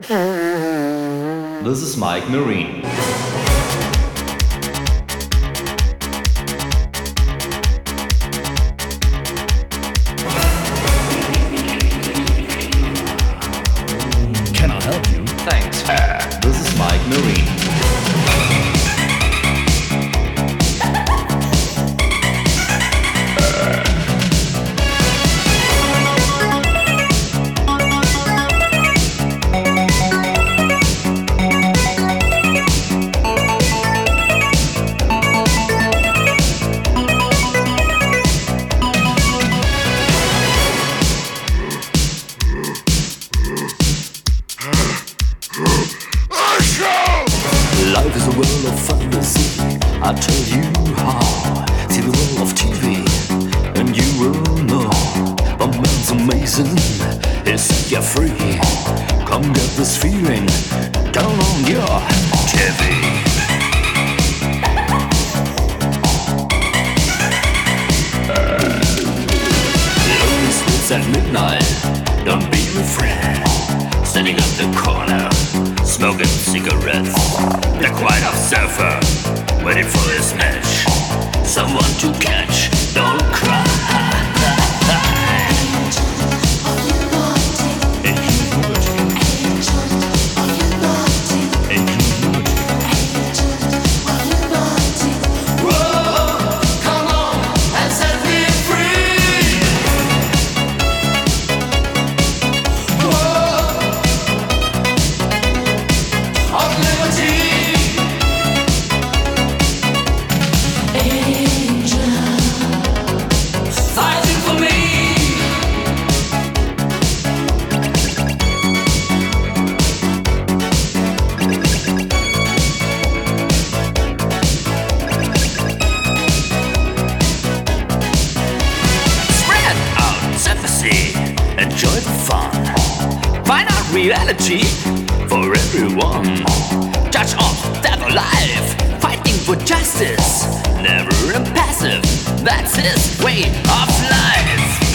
This is Mike Marine. Can I help you? Thanks. This is Mike Marine. Life is a world of fantasy. I'll tell you how. See the world of TV, and you will know. A man's amazing. He'll set you free. Come get this feeling. Turn on your TV. Lonely streets at midnight. Don't be afraid. Standing up the corner, smoking cigarettes. The quiet observer, waiting for his match. Someone to catch, don't cry. Enjoy the fun. Find out reality for everyone. Judge of devil life, fighting for justice. Never impassive, that's his way of life.